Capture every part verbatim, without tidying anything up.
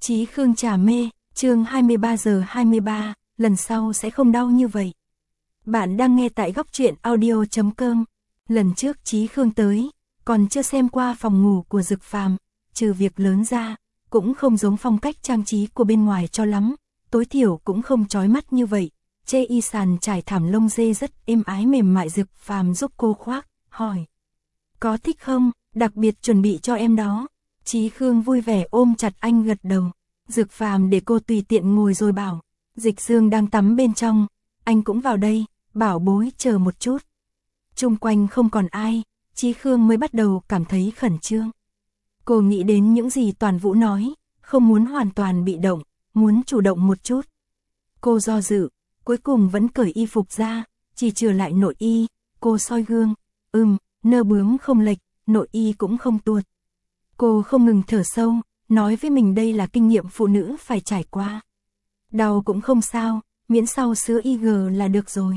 Chí Khương trà mê, chương hai mươi ba giờ hai mươi ba, lần sau sẽ không đau như vậy. Bạn đang nghe tại góc truyện audio chấm com. Lần trước Chí Khương tới, còn chưa xem qua phòng ngủ của Dực Phàm, trừ việc lớn ra, cũng không giống phong cách trang trí của bên ngoài cho lắm, tối thiểu cũng không chói mắt như vậy. Chê y sàn trải thảm lông dê rất êm ái mềm mại. Dực Phàm giúp cô khoác, hỏi: "Có thích không, đặc biệt chuẩn bị cho em đó." Chí Khương vui vẻ ôm chặt anh gật đầu. Dực Phàm để cô tùy tiện ngồi rồi bảo: "Dịch Dương đang tắm bên trong, anh cũng vào đây, bảo bối chờ một chút." Chung quanh không còn ai, Chí Khương mới bắt đầu cảm thấy khẩn trương. Cô nghĩ đến những gì Toàn Vũ nói, không muốn hoàn toàn bị động, muốn chủ động một chút. Cô do dự, cuối cùng vẫn cởi y phục ra, chỉ chừa lại nội y. Cô soi gương, ừm, nơ bướm không lệch, nội y cũng không tuột. Cô không ngừng thở sâu, nói với mình đây là kinh nghiệm phụ nữ phải trải qua. Đau cũng không sao, miễn sau sữa i giê là được rồi.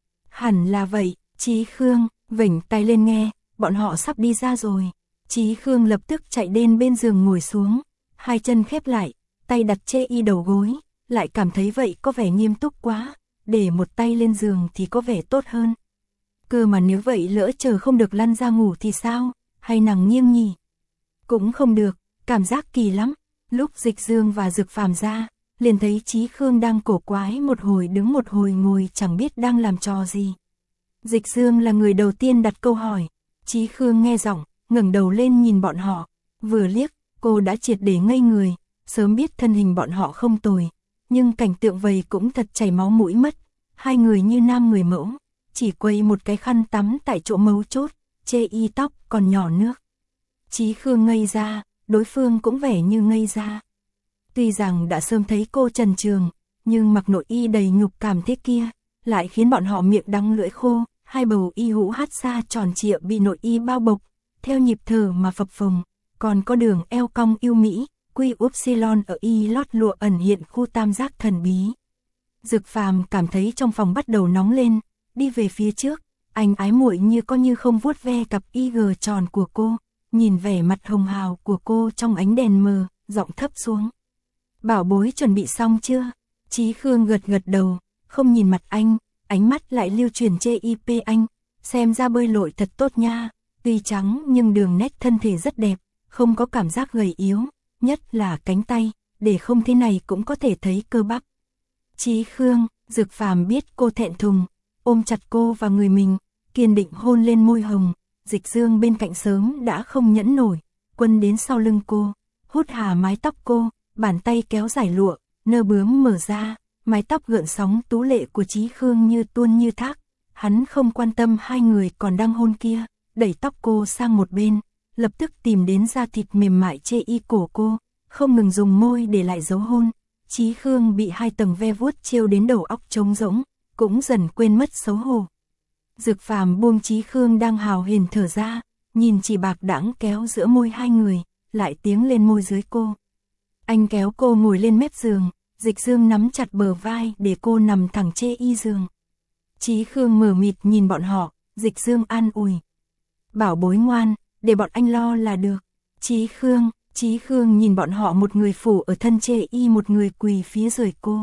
Hẳn là vậy. Chí Khương vểnh tay lên nghe, bọn họ sắp đi ra rồi. Chí Khương lập tức chạy đến bên giường ngồi xuống, hai chân khép lại, tay đặt chê y đầu gối, lại cảm thấy vậy có vẻ nghiêm túc quá, để một tay lên giường thì có vẻ tốt hơn. Cơ mà nếu vậy lỡ chờ không được lăn ra ngủ thì sao, hay nằm nghiêng nhỉ? Cũng không được, cảm giác kỳ lắm. Lúc Dịch Dương và Dực Phàm ra, liền thấy Chí Khương đang cổ quái một hồi đứng một hồi ngồi chẳng biết đang làm trò gì. Dịch Dương là người đầu tiên đặt câu hỏi. Chí Khương nghe giọng, ngẩng đầu lên nhìn bọn họ, vừa liếc, cô đã triệt để ngây người, sớm biết thân hình bọn họ không tồi, nhưng cảnh tượng vậy cũng thật chảy máu mũi mất. Hai người như nam người mẫu, chỉ quây một cái khăn tắm tại chỗ mấu chốt, chê y tóc còn nhỏ nước. Chí Khương ngây ra, đối phương cũng vẻ như ngây ra. Tuy rằng đã sớm thấy cô trần trường, nhưng mặc nội y đầy nhục cảm thế kia, lại khiến bọn họ miệng đắng lưỡi khô. Hai bầu y hũ hát xa tròn trịa bị nội y bao bọc, theo nhịp thở mà phập phồng, còn có đường eo cong yêu mỹ, quy upsilon ở y lót lụa ẩn hiện khu tam giác thần bí. Dực Phàm cảm thấy trong phòng bắt đầu nóng lên, đi về phía trước, anh ái muội như có như không vuốt ve cặp y giê tròn của cô, nhìn vẻ mặt hồng hào của cô trong ánh đèn mờ, giọng thấp xuống: "Bảo bối chuẩn bị xong chưa?" Chí Khương gật gật đầu, không nhìn mặt anh, ánh mắt lại lưu chuyển chê i pê anh, xem ra bơi lội thật tốt nha, tuy trắng nhưng đường nét thân thể rất đẹp, không có cảm giác gầy yếu, nhất là cánh tay, để không thế này cũng có thể thấy cơ bắp. Chí Khương, Dực Phàm biết cô thẹn thùng, ôm chặt cô vào người mình, kiên định hôn lên môi hồng. Dịch Dương bên cạnh sớm đã không nhẫn nổi, quân đến sau lưng cô, hút hà mái tóc cô, bàn tay kéo giải lụa, nơ bướm mở ra. Mái tóc gợn sóng tú lệ của Chí Khương như tuôn như thác, hắn không quan tâm hai người còn đang hôn kia, đẩy tóc cô sang một bên, lập tức tìm đến da thịt mềm mại chê y cổ cô, không ngừng dùng môi để lại dấu hôn. Chí Khương bị hai tầng ve vuốt trêu đến đầu óc trống rỗng, cũng dần quên mất xấu hổ. Dực Phàm buông Chí Khương đang hào hển thở ra, nhìn chỉ bạc đãng kéo giữa môi hai người, lại tiếng lên môi dưới cô. Anh kéo cô ngồi lên mép giường. Dịch Dương nắm chặt bờ vai để cô nằm thẳng chê y giường. Chí Khương mờ mịt nhìn bọn họ, Dịch Dương an ủi: "Bảo bối ngoan, để bọn anh lo là được." Chí Khương, Chí Khương nhìn bọn họ, một người phủ ở thân chê y, một người quỳ phía dưới cô.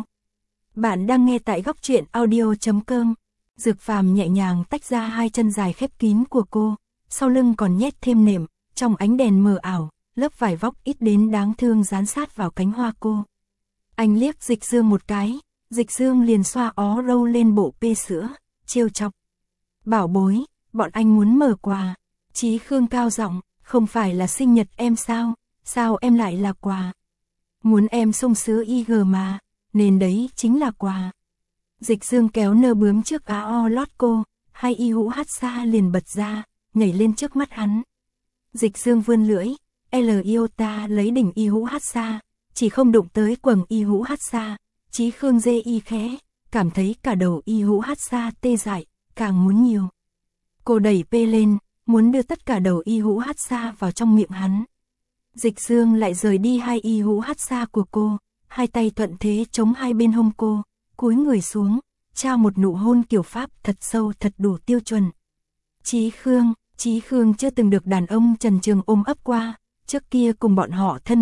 Bạn đang nghe tại góc truyện audio chấm com. Dực Phàm nhẹ nhàng tách ra hai chân dài khép kín của cô, sau lưng còn nhét thêm nệm, trong ánh đèn mờ ảo, lớp vải vóc ít đến đáng thương dán sát vào cánh hoa cô. Anh liếc Dịch Dương một cái, Dịch Dương liền xoa ó râu lên bộ pê sữa, trêu chọc: "Bảo bối, bọn anh muốn mở quà." Chí Khương cao giọng: "Không phải là sinh nhật em sao, sao em lại là quà?" "Muốn em xông sữa i giê mà, nên đấy chính là quà." Dịch Dương kéo nơ bướm trước áo o lót cô, hai y hũ hát xa liền bật ra, nhảy lên trước mắt hắn. Dịch Dương vươn lưỡi, L iota lấy đỉnh y hũ hát xa, chỉ không đụng tới quầng y hũ hát xa. Chí Khương dê y khẽ, cảm thấy cả đầu y hũ hát xa tê dại, càng muốn nhiều. Cô đẩy pê lên, muốn đưa tất cả đầu y hũ hát xa vào trong miệng hắn. Dịch Dương lại rời đi hai y hũ hát xa của cô, hai tay thuận thế chống hai bên hông cô, cúi người xuống, trao một nụ hôn kiểu Pháp thật sâu thật đủ tiêu chuẩn. Chí Khương, Chí Khương chưa từng được đàn ông trần truồng ôm ấp qua, trước kia cùng bọn họ thân mật,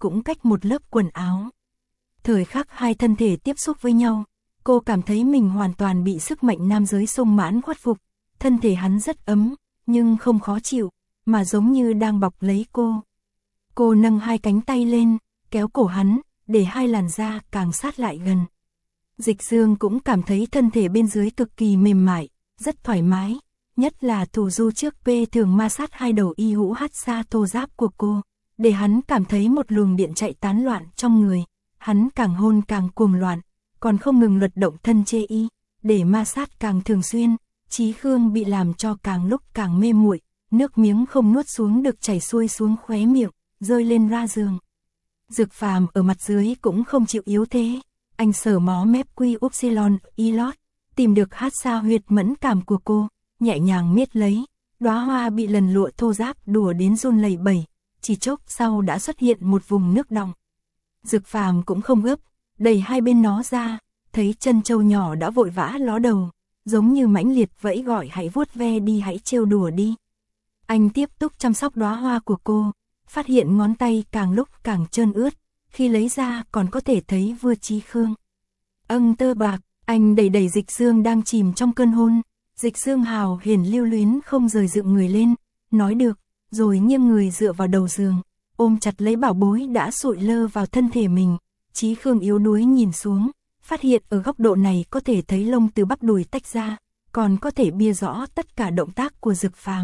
cũng cách một lớp quần áo. Thời khắc hai thân thể tiếp xúc với nhau, cô cảm thấy mình hoàn toàn bị sức mạnh nam giới sung mãn khuất phục. Thân thể hắn rất ấm, nhưng không khó chịu, mà giống như đang bọc lấy cô. Cô nâng hai cánh tay lên, kéo cổ hắn, để hai làn da càng sát lại gần. Dịch Dương cũng cảm thấy thân thể bên dưới cực kỳ mềm mại, rất thoải mái, nhất là thủ du trước P thường ma sát hai đầu y hũ hát xa thô ráp của cô, để hắn cảm thấy một luồng điện chạy tán loạn trong người. Hắn càng hôn càng cuồng loạn, còn không ngừng luật động thân chê y, để ma sát càng thường xuyên. Chí Khương bị làm cho càng lúc càng mê muội, nước miếng không nuốt xuống được chảy xuôi xuống khóe miệng, rơi lên ra giường. Dược Phàm ở mặt dưới cũng không chịu yếu thế, anh sờ mó mép quy upsilon ilot, tìm được hát xa huyệt mẫn cảm của cô, nhẹ nhàng miết lấy, đóa hoa bị lần lụa thô ráp đùa đến run lẩy bẩy, chỉ chốc sau đã xuất hiện một vùng nước đọng. Dược Phàm cũng không gấp, đẩy hai bên nó ra, thấy chân trâu nhỏ đã vội vã ló đầu, giống như mãnh liệt vẫy gọi hãy vuốt ve đi, hãy trêu đùa đi. Anh tiếp tục chăm sóc đóa hoa của cô, phát hiện ngón tay càng lúc càng trơn ướt, khi lấy ra còn có thể thấy vừa Chí Khương. Âng tơ bạc, anh đẩy đẩy Dịch Dương đang chìm trong cơn hôn. Dịch Dương hào hiển lưu luyến không rời dựng người lên, nói được, rồi nghiêng người dựa vào đầu giường, ôm chặt lấy bảo bối đã sụi lơ vào thân thể mình. Chí Khương yếu đuối nhìn xuống, phát hiện ở góc độ này có thể thấy lông từ bắp đùi tách ra, còn có thể bia rõ tất cả động tác của Dược Phàm.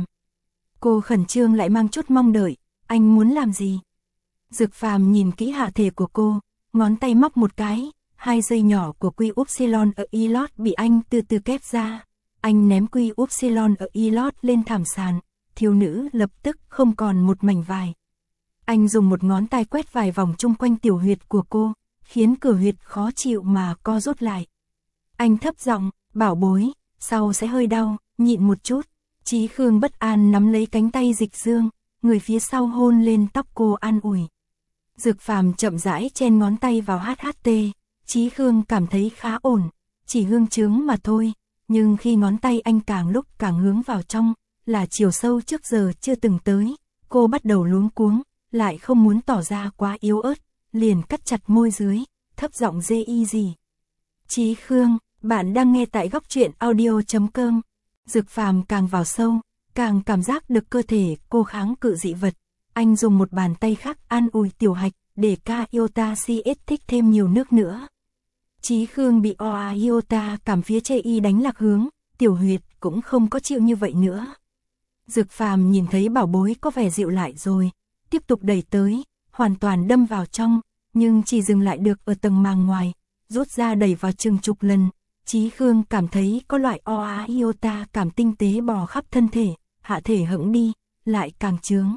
Cô khẩn trương lại mang chút mong đợi, anh muốn làm gì? Dược Phàm nhìn kỹ hạ thể của cô, ngón tay móc một cái, hai dây nhỏ của quy upsilon ở ilot bị anh từ từ kép ra. Anh ném quy upsilon ở ilot lên thảm sàn, thiếu nữ lập tức không còn một mảnh vải. Anh dùng một ngón tay quét vài vòng chung quanh tiểu huyệt của cô, khiến cửa huyệt khó chịu mà co rút lại. Anh thấp giọng, bảo bối, sau sẽ hơi đau, nhịn một chút. Chí Khương bất an nắm lấy cánh tay Dịch Dương, người phía sau hôn lên tóc cô an ủi. Dược Phàm chậm rãi chen ngón tay vào hát hát tê, Chí Khương cảm thấy khá ổn, chỉ hương chướng mà thôi, nhưng khi ngón tay anh càng lúc càng hướng vào trong, là chiều sâu trước giờ chưa từng tới, cô bắt đầu luống cuống, lại không muốn tỏ ra quá yếu ớt, liền cắt chặt môi dưới, thấp giọng dê y gì. Chí Khương, bạn đang nghe tại góc truyện audio chấm com. Dược Phàm càng vào sâu, càng cảm giác được cơ thể cô kháng cự dị vật. Anh dùng một bàn tay khác an ủi tiểu hạch, để ca iota cs thích thêm nhiều nước nữa. Chí Khương bị oa iota cảm phía chê y đánh lạc hướng, tiểu huyệt cũng không có chịu như vậy nữa. Dược Phàm nhìn thấy bảo bối có vẻ dịu lại rồi, tiếp tục đẩy tới, hoàn toàn đâm vào trong, nhưng chỉ dừng lại được ở tầng màng ngoài, rút ra đẩy vào chừng chục lần. Chí Khương cảm thấy có loại oa iota cảm tinh tế bò khắp thân thể, hạ thể hững đi, lại càng chướng.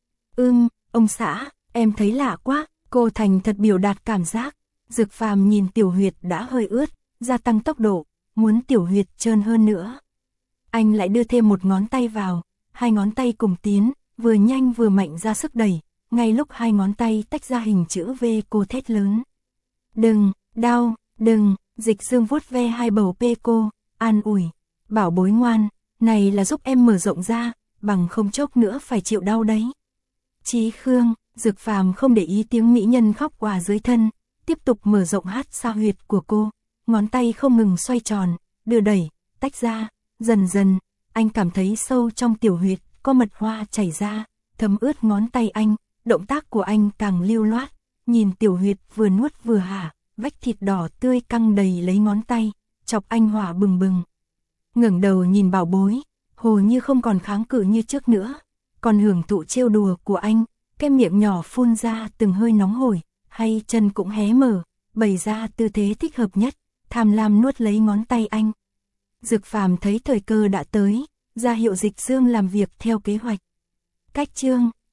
Ưm, ông xã, em thấy lạ quá, cô thành thật biểu đạt cảm giác. Dược Phàm nhìn tiểu huyệt đã hơi ướt, gia tăng tốc độ, muốn tiểu huyệt trơn hơn nữa. Anh lại đưa thêm một ngón tay vào, hai ngón tay cùng tiến, vừa nhanh vừa mạnh ra sức đẩy, ngay lúc hai ngón tay tách ra hình chữ V cô thét lớn. Đừng, đau, đừng, Dịch Dương vuốt ve hai bầu pê cô, an ủi, bảo bối ngoan, này là giúp em mở rộng ra, bằng không chốc nữa phải chịu đau đấy. Chí Khương, Dược Phàm không để ý tiếng mỹ nhân khóc òa dưới thân, tiếp tục mở rộng hát xa huyệt của cô, ngón tay không ngừng xoay tròn, đưa đẩy, tách ra, dần dần, anh cảm thấy sâu trong tiểu huyệt, có mật hoa chảy ra, thấm ướt ngón tay anh, động tác của anh càng lưu loát, nhìn tiểu huyệt vừa nuốt vừa hả, vách thịt đỏ tươi căng đầy lấy ngón tay, chọc anh hỏa bừng bừng. Ngẩng đầu nhìn bảo bối, hồ như không còn kháng cự như trước nữa, còn hưởng thụ trêu đùa của anh, cái miệng nhỏ phun ra từng hơi nóng hổi, hay chân cũng hé mở, bày ra tư thế thích hợp nhất, tham lam nuốt lấy ngón tay anh. Dược Phàm thấy thời cơ đã tới, ra hiệu Dịch Dương làm việc theo kế hoạch. Cách chương